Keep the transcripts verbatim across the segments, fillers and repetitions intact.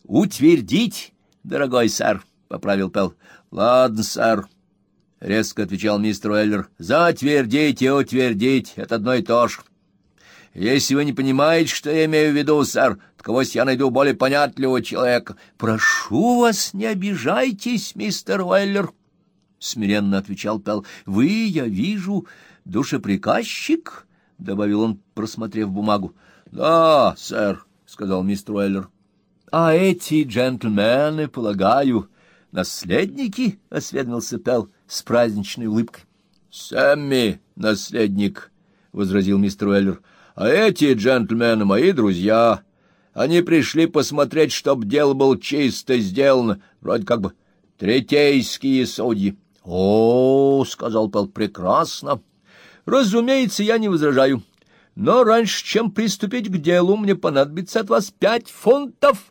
утвердить, дорогой сэр, — поправил Пелл. — Ладно, сэр, — резко отвечал мистер Уэллер. — Затвердить и утвердить — это одно и то же. Если вы не понимаете, что я имею в виду, сэр, таковось я найду более понятливого человека. — Прошу вас, не обижайтесь, мистер Уэллер, — смиренно отвечал Пелл. — Вы, я вижу, душеприказчик, — добавил он, просмотрев бумагу. — Да, сэр, — сказал мистер Уэллер. — А эти джентльмены, полагаю, наследники? — осведомился Пелл с праздничной улыбкой. — Сэмми наследник, — возразил мистер Уэллер. — А эти джентльмены мои друзья. Они пришли посмотреть, чтоб дело было чисто сделано, вроде как бы третейские судьи. — О, — сказал Пелл, — прекрасно. Разумеется, я не возражаю. Но раньше, чем приступить к делу, мне понадобится от вас пять фунтов.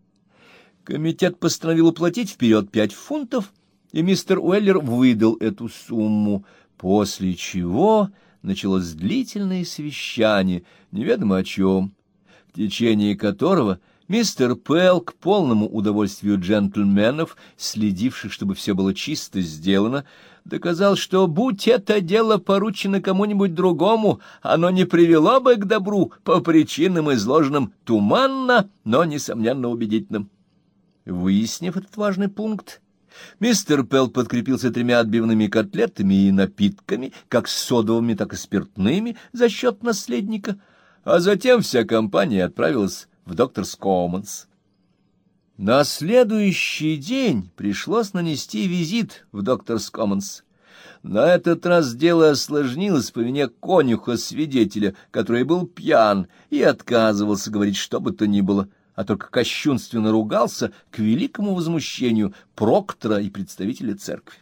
Комитет постановил уплатить вперед пять фунтов, и мистер Уэллер выдал эту сумму, после чего началось длительное совещание, неведомо о чем, в течение которого мистер Пелл, к полному удовольствию джентльменов, следивших, чтобы все было чисто сделано, доказал, что, будь это дело поручено кому-нибудь другому, оно не привело бы к добру по причинам, изложенным туманно, но, несомненно, убедительным. Выяснив этот важный пункт, мистер Пелл подкрепился тремя отбивными котлетами и напитками, как содовыми, так и спиртными, за счет наследника, а затем вся компания отправилась в Докторс Коммонс. На следующий день пришлось нанести визит в Докторс Коммонс. На этот раз дело осложнилось по вине конюха-свидетеля, который был пьян и отказывался говорить что бы то ни было, а только кощунственно ругался к великому возмущению проктора и представителя церкви.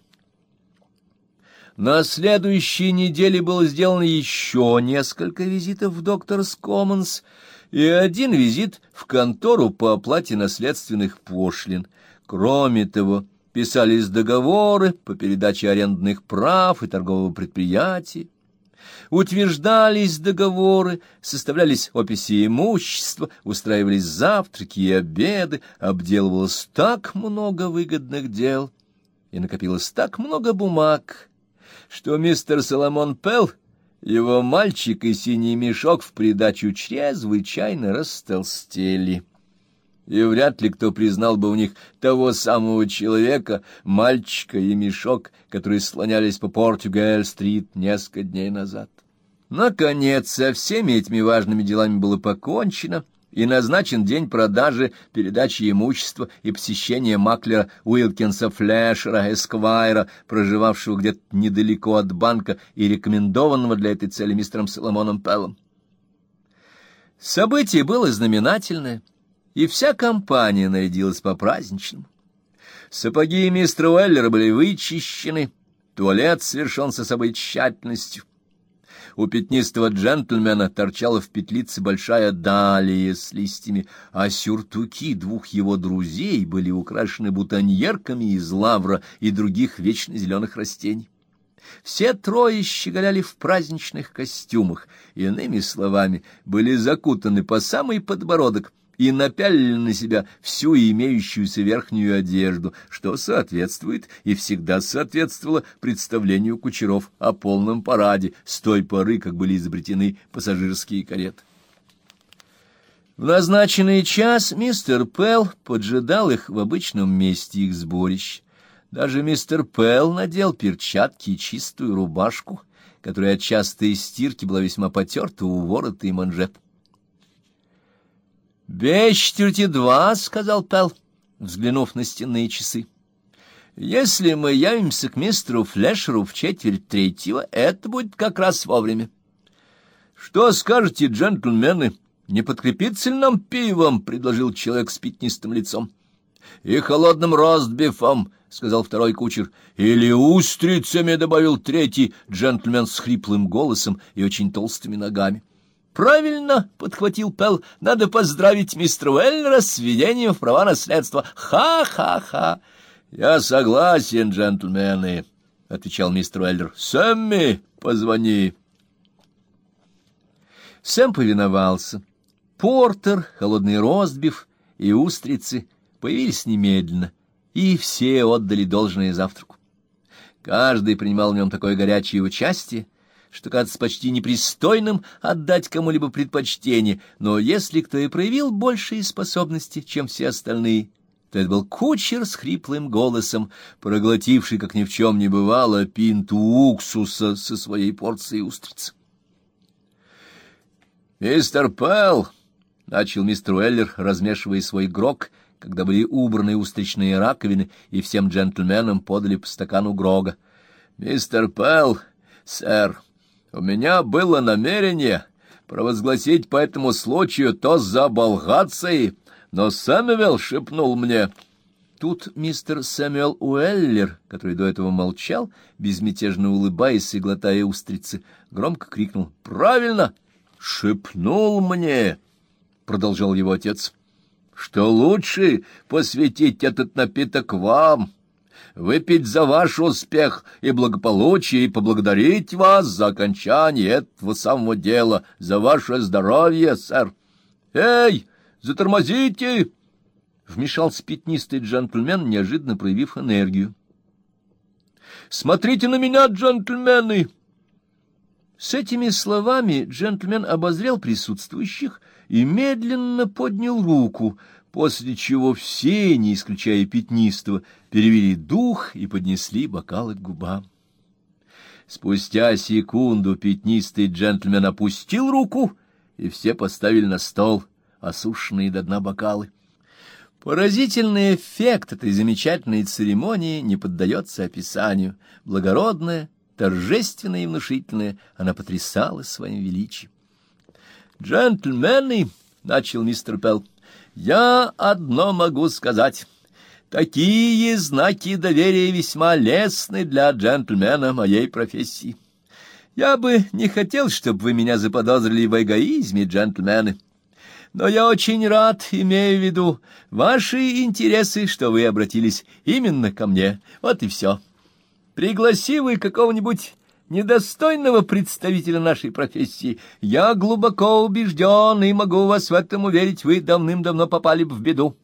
На следующей неделе было сделано еще несколько визитов в Докторс Коммонс и один визит в контору по оплате наследственных пошлин. Кроме того, писались договоры по передаче арендных прав и торгового предприятия, утверждались договоры, составлялись описи имущества, устраивались завтраки и обеды, обделывалось так много выгодных дел и накопилось так много бумаг, что мистер Соломон Пелл, его мальчик и синий мешок в придачу чрезвычайно растолстели. И вряд ли кто признал бы у них того самого человека, мальчика и мешок, которые слонялись по Португал-стрит несколько дней назад. Наконец, со всеми этими важными делами было покончено, и назначен день продажи, передачи имущества и посещения маклера Уилкинса Флешера, эсквайра, проживавшего где-то недалеко от банка и рекомендованного для этой цели мистером Соломоном Пеллом. Событие было знаменательное, и вся компания нарядилась по-праздничному. Сапоги мистера Уэллера были вычищены, туалет совершен со собой тщательностью. У пятнистого джентльмена торчала в петлице большая далия с листьями, а сюртуки двух его друзей были украшены бутоньерками из лавра и других вечно зеленых растений. Все трое щеголяли в праздничных костюмах, иными словами, были закутаны по самый подбородок и напялили на себя всю имеющуюся верхнюю одежду, что соответствует и всегда соответствовало представлению кучеров о полном параде с той поры, как были изобретены пассажирские кареты. В назначенный час мистер Пелл поджидал их в обычном месте их сборищ. Даже мистер Пелл надел перчатки и чистую рубашку, которая от частой стирки была весьма потерта у ворота и манжет. «Без четверти два», — сказал Пелл, взглянув на стенные часы. «Если мы явимся к мистеру Флешеру в четверть третьего, это будет как раз вовремя». «Что скажете, джентльмены, не подкрепиться ли нам пивом?» — предложил человек с пятнистым лицом. «И холодным ростбифом», — сказал второй кучер. «Или устрицами», — добавил третий джентльмен с хриплым голосом и очень толстыми ногами. «Правильно», — подхватил Пелл, — «надо поздравить мистера Уэллера с введением в права наследства. Ха-ха-ха!» «Я согласен, джентльмены», — отвечал мистер Уэллер. «Сэмми, позвони». Сэм повиновался. Портер, холодный ростбиф и устрицы появились немедленно, и все отдали должное завтраку. Каждый принимал в нем такое горячее участие, что кажется почти непристойным отдать кому-либо предпочтение, но если кто и проявил большие способности, чем все остальные, то это был кучер с хриплым голосом, проглотивший, как ни в чем не бывало, пинту уксуса со своей порцией устриц. «Мистер Пэл!» — начал мистер Уэллер, размешивая свой грог, когда были убраны устричные раковины, и всем джентльменам подали по стакану грога. «Мистер Пэл, сэр, у меня было намерение провозгласить по этому случаю тост за Болгации, но Сэмюэл шепнул мне...» Тут мистер Сэмюэл Уэллер, который до этого молчал, безмятежно улыбаясь и глотая устрицы, громко крикнул: «Правильно! Шепнул мне!» — продолжал его отец, — «что лучше посвятить этот напиток вам, выпить за ваш успех и благополучие и поблагодарить вас за окончание этого самого дела, за ваше здоровье, сэр». «Эй, затормозите!» — вмешался пятнистый джентльмен, неожиданно проявив энергию. «Смотрите на меня, джентльмены!» С этими словами джентльмен обозрел присутствующих и медленно поднял руку, после чего все, не исключая пятнистого, перевели дух и поднесли бокалы к губам. Спустя секунду пятнистый джентльмен опустил руку, и все поставили на стол осушенные до дна бокалы. Поразительный эффект этой замечательной церемонии не поддается описанию. Благородная, торжественная и внушительная, она потрясала своим величием. «Джентльмены», — начал мистер Пелл, — «я одно могу сказать. Такие знаки доверия весьма лестны для джентльмена моей профессии. Я бы не хотел, чтобы вы меня заподозрили в эгоизме, джентльмены. Но я очень рад, имея в виду ваши интересы, что вы обратились именно ко мне. Вот и все. Пригласи вы какого-нибудь недостойного представителя нашей профессии, я глубоко убежден и могу вас в этом уверить, вы давным-давно попали бы в беду.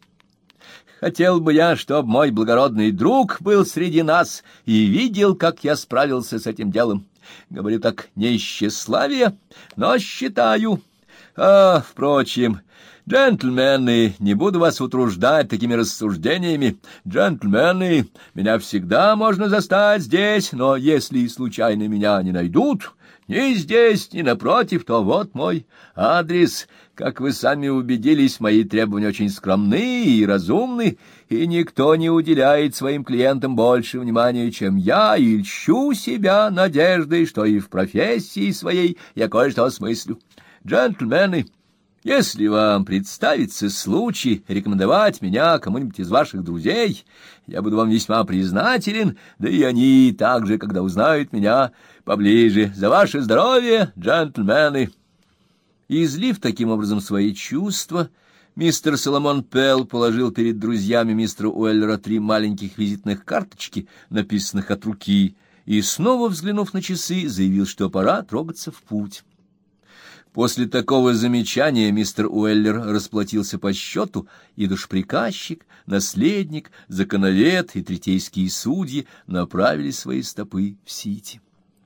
Хотел бы я, чтобы мой благородный друг был среди нас и видел, как я справился с этим делом. Говорю так не из тщеславия, но считаю... А, впрочем, джентльмены, не буду вас утруждать такими рассуждениями. Джентльмены, меня всегда можно застать здесь, но если случайно меня не найдут, ни здесь, ни напротив, то вот мой адрес. Как вы сами убедились, мои требования очень скромны и разумны, и никто не уделяет своим клиентам больше внимания, чем я, и льщу себя надеждой, что и в профессии своей я кое-что осмыслю. Джентльмены, если вам представится случай рекомендовать меня кому-нибудь из ваших друзей, я буду вам весьма признателен, да и они также, когда узнают меня поближе. За ваше здоровье, джентльмены!» Излив таким образом свои чувства, мистер Соломон Пелл положил перед друзьями мистера Уэллера три маленьких визитных карточки, написанных от руки, и, снова взглянув на часы, заявил, что пора трогаться в путь. После такого замечания мистер Уэллер расплатился по счету, и душеприказчик, наследник, законовед и третейские судьи направили свои стопы в Сити.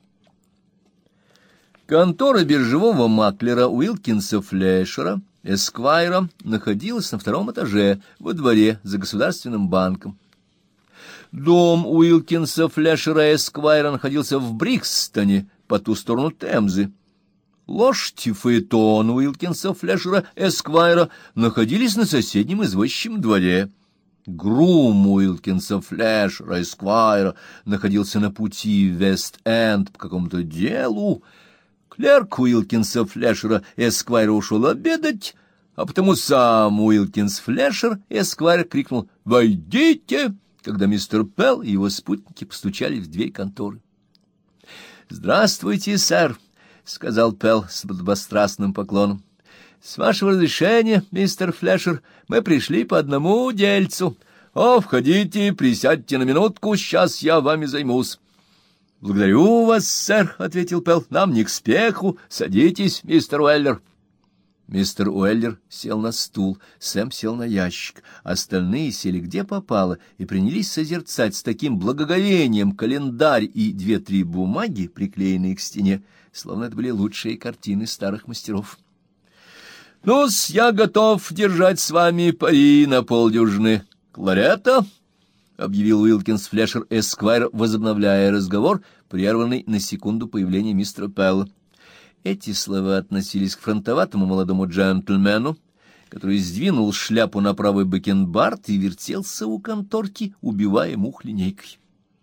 Контора биржевого маклера Уилкинса Флешера, эсквайра, находилась на втором этаже, во дворе, за Государственным банком. Дом Уилкинса Флешера эсквайра находился в Брикстоне, по ту сторону Темзы. Лошадь и фаэтон Уилкинса Флешера эсквайра находились на соседнем извозчичьем дворе. Грум Уилкинса Флешера эсквайра находился на пути в Вест-Энд по какому-то делу. Клерк Уилкинса Флешера эсквайра ушел обедать, а потому сам Уилкинс Флешер эсквайр крикнул «Войдите!», когда мистер Пелл и его спутники постучали в дверь конторы. «Здравствуйте, сэр», — сказал Пелл с подобострастным поклоном. — С вашего разрешения, мистер Флешер, мы пришли по одному дельцу. О, входите, присядьте на минутку, сейчас я вами займусь. — Благодарю вас, сэр, — ответил Пелл, — нам не к спеху. Садитесь, мистер Уэллер. Мистер Уэллер сел на стул, Сэм сел на ящик, остальные сели где попало и принялись созерцать с таким благоговением календарь и две-три бумаги, приклеенные к стене, словно это были лучшие картины старых мастеров. — Ну-с, я готов держать с вами пари на полдюжины кларета, — объявил Уилкинс Флешер Эсквайр, возобновляя разговор, прерванный на секунду появления мистера Пелла. Эти слова относились к фронтоватому молодому джентльмену, который сдвинул шляпу на правый бакенбард и вертелся у конторки, убивая мух линейкой.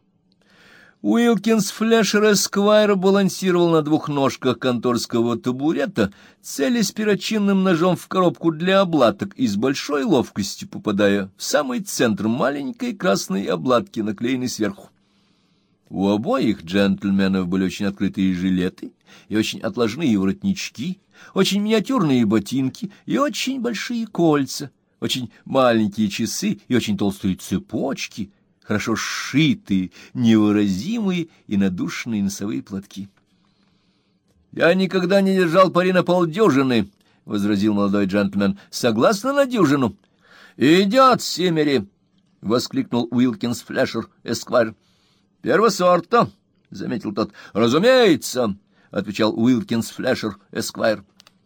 Уилкинс Флешер Эсквайр балансировал на двух ножках конторского табурета, целясь перочинным ножом в коробку для облаток и с большой ловкостью попадая в самый центр маленькой красной обладки, наклеенной сверху. У обоих джентльменов были очень открытые жилеты и очень отложные воротнички, очень миниатюрные ботинки и очень большие кольца, очень маленькие часы и очень толстые цепочки, хорошо сшитые, невыразимые и надушенные носовые платки. — Я никогда не держал пари на полдюжины, — возразил молодой джентльмен. — Согласно на дюжину. — Идет, Симмери! — воскликнул Уилкинс Флешер Эсквайр. — Первого сорта, — заметил тот. — Разумеется, — отвечал Уилкинс Флешер Эсквайр.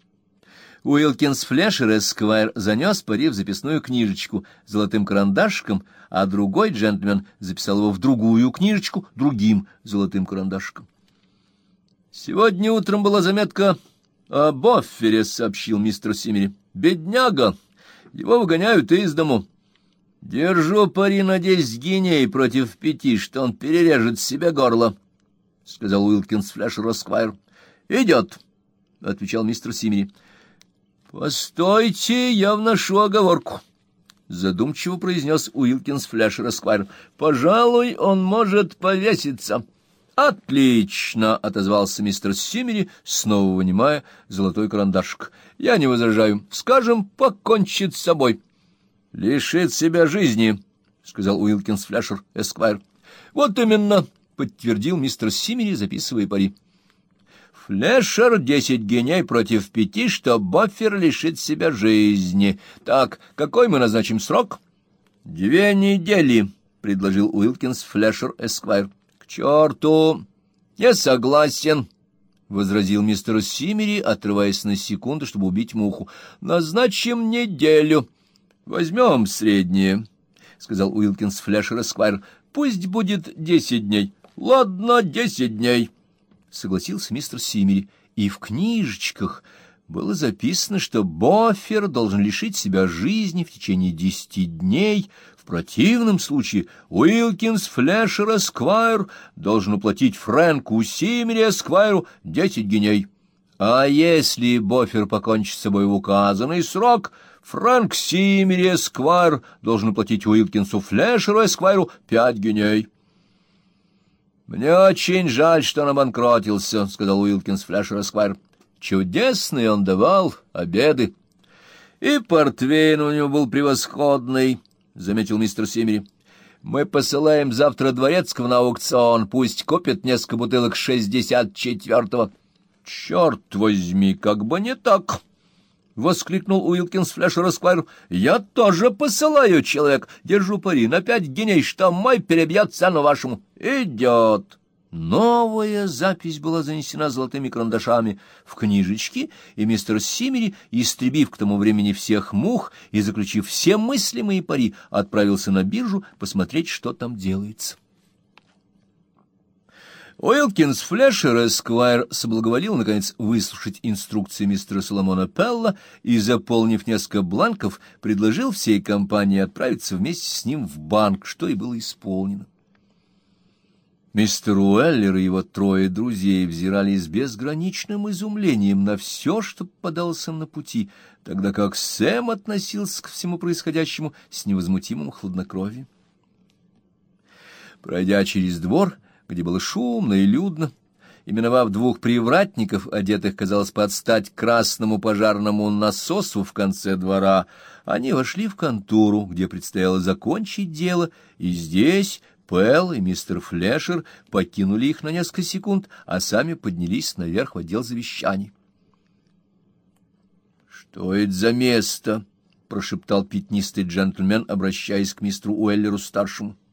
Уилкинс Флешер Эсквайр занес пари в записную книжечку золотым карандашиком, а другой джентльмен записал его в другую книжечку другим золотым карандашиком. — Сегодня утром была заметка о Боффере, — сообщил мистер Симмери. — Бедняга! Его выгоняют из дому. — Держу пари на десять гиней против пяти, что он перережет себе горло, — сказал Уилкинс Флешер Эсквайр. — Идет, — отвечал мистер Симмери. — Постойте, я вношу оговорку, — задумчиво произнес Уилкинс Флешер Эсквайр. — Пожалуй, он может повеситься. — Отлично, — отозвался мистер Симмери, снова вынимая золотой карандашик. — Я не возражаю. Скажем, покончит с собой. — Лишит себя жизни, — сказал Уилкинс Флешер Эсквайр. — Вот именно, — подтвердил мистер Симмери, записывая пари. — Флешер десять геней против пяти, что Боффер лишит себя жизни. Так, какой мы назначим срок? — Две недели, — предложил Уилкинс Флешер Эсквайр. — К черту! — Не согласен, — возразил мистер Симмери, отрываясь на секунду, чтобы убить муху. — Назначим неделю. — Возьмем среднее, — сказал Уилкинс Флешер Эсквайр. — Пусть будет десять дней. — Ладно, десять дней, — согласился мистер Симмери. И в книжечках было записано, что Боффер должен лишить себя жизни в течение десяти дней. В противном случае Уилкинс Флешер Эсквайр должен уплатить Фрэнку Симмери Эсквайру десять гиней. А если Боффер покончит с собой в указанный срок, Фрэнк Симмери Эсквайр должен уплатить Уилкинсу Флешеру Эсквайру пять гиней. — Мне очень жаль, что он обанкротился, — сказал Уилкинс Флешер Эсквайр. — Чудесный он давал обеды. — И портвейн у него был превосходный, — заметил мистер Симмери. — Мы посылаем завтра Дворецкого на аукцион, пусть купит несколько бутылок шестьдесят четвертого. — Черт возьми, как бы не так! — воскликнул Уилкинс Флешер Эсквайр. — Я тоже посылаю человек. Держу пари на пять гиней, что мой перебьет цену вашему. Идет. Новая запись была занесена золотыми карандашами в книжечки, и мистер Симмери, истребив к тому времени всех мух и заключив все мыслимые пари, отправился на биржу посмотреть, что там делается. Уилкинс Флешер Эсквайр соблаговолил, наконец, выслушать инструкции мистера Соломона Пелла и, заполнив несколько бланков, предложил всей компании отправиться вместе с ним в банк, что и было исполнено. Мистер Уэллер и его трое друзей взирали с безграничным изумлением на все, что попадалось им на пути, тогда как Сэм относился ко всему происходящему с невозмутимым хладнокровием. Пройдя через двор, где было шумно и людно, и миновав двух привратников, одетых, казалось, под стать красному пожарному насосу в конце двора, они вошли в контору, где предстояло закончить дело, и здесь Пелл и мистер Флешер покинули их на несколько секунд, а сами поднялись наверх в отдел завещаний. — Что это за место? — прошептал пятнистый джентльмен, обращаясь к мистеру Уэллеру-старшему.